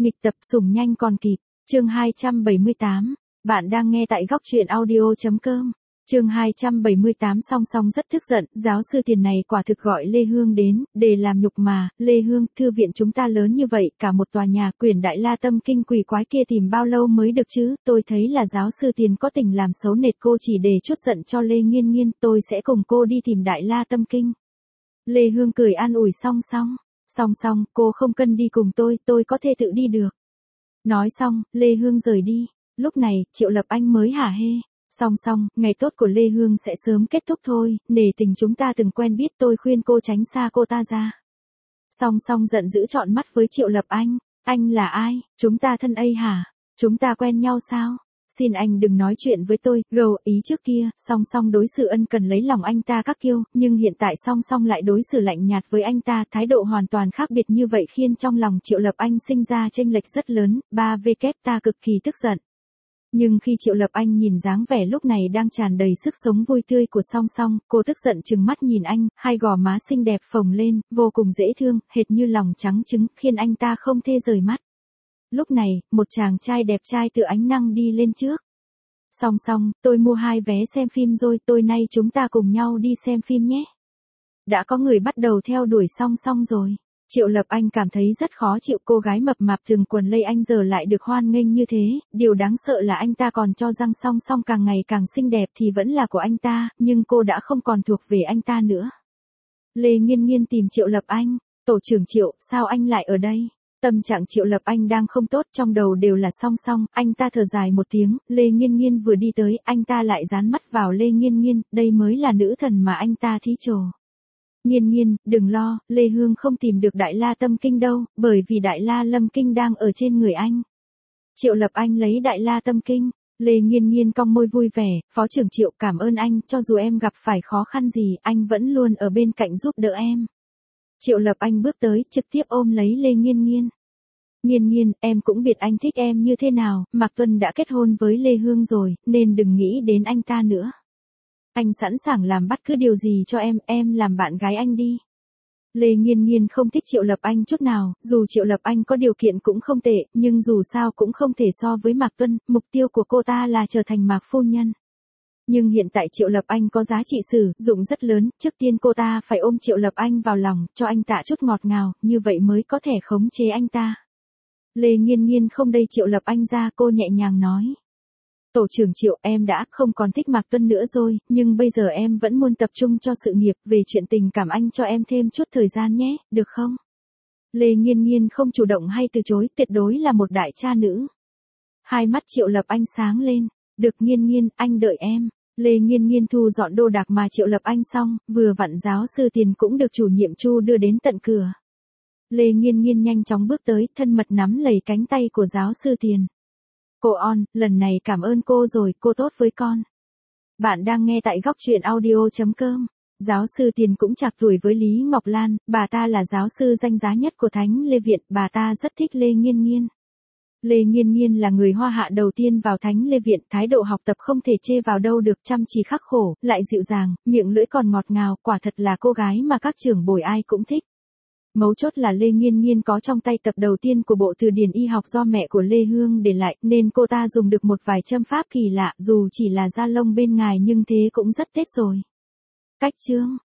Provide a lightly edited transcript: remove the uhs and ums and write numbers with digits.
Nghịch tập sủng nhanh còn kịp. Chương 278. Bạn đang nghe tại góc truyện audio.com. Chương 278. Song Song rất tức giận, giáo sư tiền này quả thực gọi Lê Hương đến, để làm nhục mà. Lê Hương, thư viện chúng ta lớn như vậy, cả một tòa nhà, quyển Đại La Tâm Kinh quỷ quái kia tìm bao lâu mới được chứ? Tôi thấy là giáo sư tiền có tình làm xấu nệt cô chỉ để chút giận cho Lê Nghiên Nghiên, tôi sẽ cùng cô đi tìm Đại La Tâm Kinh. Lê Hương cười an ủi Song Song. Song Song, cô không cần đi cùng tôi có thể tự đi được. Nói xong, Lê Hương rời đi. Lúc này, Triệu Lập Anh mới hả hê. Song Song, ngày tốt của Lê Hương sẽ sớm kết thúc thôi, nể tình chúng ta từng quen biết, tôi khuyên cô tránh xa cô ta ra. Song Song giận dữ trọn mắt với Triệu Lập anh là ai, chúng ta thân ấy hả, chúng ta quen nhau sao? Xin anh đừng nói chuyện với tôi, gầu ý trước kia, Song Song đối xử ân cần lấy lòng anh ta các kiêu, nhưng hiện tại Song Song lại đối xử lạnh nhạt với anh ta, thái độ hoàn toàn khác biệt như vậy khiến trong lòng Triệu Lập Anh sinh ra chênh lệch rất lớn, ta cực kỳ tức giận. Nhưng khi Triệu Lập Anh nhìn dáng vẻ lúc này đang tràn đầy sức sống vui tươi của Song Song, cô tức giận trừng mắt nhìn anh, hai gò má xinh đẹp phồng lên, vô cùng dễ thương, hệt như lòng trắng trứng, khiến anh ta không thể rời mắt. Lúc này, một chàng trai đẹp trai tự ánh năng đi lên trước. Song Song, tôi mua 2 vé xem phim rồi, tối nay chúng ta cùng nhau đi xem phim nhé. Đã có người bắt đầu theo đuổi Song Song rồi. Triệu Lập Anh cảm thấy rất khó chịu, cô gái mập mạp thường quần lây anh giờ lại được hoan nghênh như thế, điều đáng sợ là anh ta còn cho rằng Song Song càng ngày càng xinh đẹp thì vẫn là của anh ta, nhưng cô đã không còn thuộc về anh ta nữa. Lê Nghiên Nghiên tìm Triệu Lập Anh, tổ trưởng Triệu, sao anh lại ở đây? Tâm trạng Triệu Lập Anh đang không tốt, trong đầu đều là Song Song, anh ta thở dài một tiếng, Lê Nghiên Nghiên vừa đi tới, anh ta lại dán mắt vào Lê Nghiên Nghiên, đây mới là nữ thần mà anh ta thí trồ. Nghiên Nghiên, đừng lo, Lê Hương không tìm được Đại La Tâm Kinh đâu, bởi vì Đại La Lâm Kinh đang ở trên người anh. Triệu Lập Anh lấy Đại La Tâm Kinh, Lê Nghiên Nghiên cong môi vui vẻ, phó trưởng Triệu cảm ơn anh, cho dù em gặp phải khó khăn gì, anh vẫn luôn ở bên cạnh giúp đỡ em. Triệu Lập Anh bước tới, trực tiếp ôm lấy Lê Nghiên Nghiên. Nghiên Nghiên, em cũng biết anh thích em như thế nào, Mạc Tuân đã kết hôn với Lê Hương rồi, nên đừng nghĩ đến anh ta nữa. Anh sẵn sàng làm bất cứ điều gì cho em làm bạn gái anh đi. Lê Nghiên Nghiên không thích Triệu Lập Anh chút nào, dù Triệu Lập Anh có điều kiện cũng không tệ, nhưng dù sao cũng không thể so với Mạc Tuân, mục tiêu của cô ta là trở thành Mạc phu nhân. Nhưng hiện tại Triệu Lập Anh có giá trị sử dụng rất lớn, trước tiên cô ta phải ôm Triệu Lập Anh vào lòng, cho anh ta chút ngọt ngào, như vậy mới có thể khống chế anh ta. Lê Nghiên Nghiên không đẩy Triệu Lập Anh ra, cô nhẹ nhàng nói. Tổ trưởng Triệu, em đã không còn thích Mạc Tuân nữa rồi, nhưng bây giờ em vẫn muốn tập trung cho sự nghiệp, về chuyện tình cảm anh cho em thêm chút thời gian nhé, được không? Lê Nghiên Nghiên không chủ động hay từ chối, tuyệt đối là một đại cha nữ. Hai mắt Triệu Lập Anh sáng lên, được Nghiên Nghiên, anh đợi em. Lê Nghiên Nghiên thu dọn đồ đạc mà Triệu Lập Anh xong, vừa vặn giáo sư tiền cũng được chủ nhiệm Chu đưa đến tận cửa. Lê Nghiên Nghiên nhanh chóng bước tới, thân mật nắm lấy cánh tay của giáo sư tiền. Cô On, lần này cảm ơn cô rồi, cô tốt với con. Bạn đang nghe tại góc truyện audio.com. Giáo sư tiền cũng chạc tuổi với Lý Ngọc Lan, bà ta là giáo sư danh giá nhất của Thánh Lê Viện, bà ta rất thích Lê Nghiên Nghiên. Lê Nghiên Nghiên là người Hoa Hạ đầu tiên vào Thánh Lê Viện, thái độ học tập không thể chê vào đâu được, chăm chỉ khắc khổ, lại dịu dàng, miệng lưỡi còn ngọt ngào, quả thật là cô gái mà các trưởng bối ai cũng thích. Mấu chốt là Lê Nghiên Nghiên có trong tay tập đầu tiên của bộ từ điển y học do mẹ của Lê Hương để lại, nên cô ta dùng được một vài châm pháp kỳ lạ, dù chỉ là da lông bên ngoài nhưng thế cũng rất tết rồi. Cách chương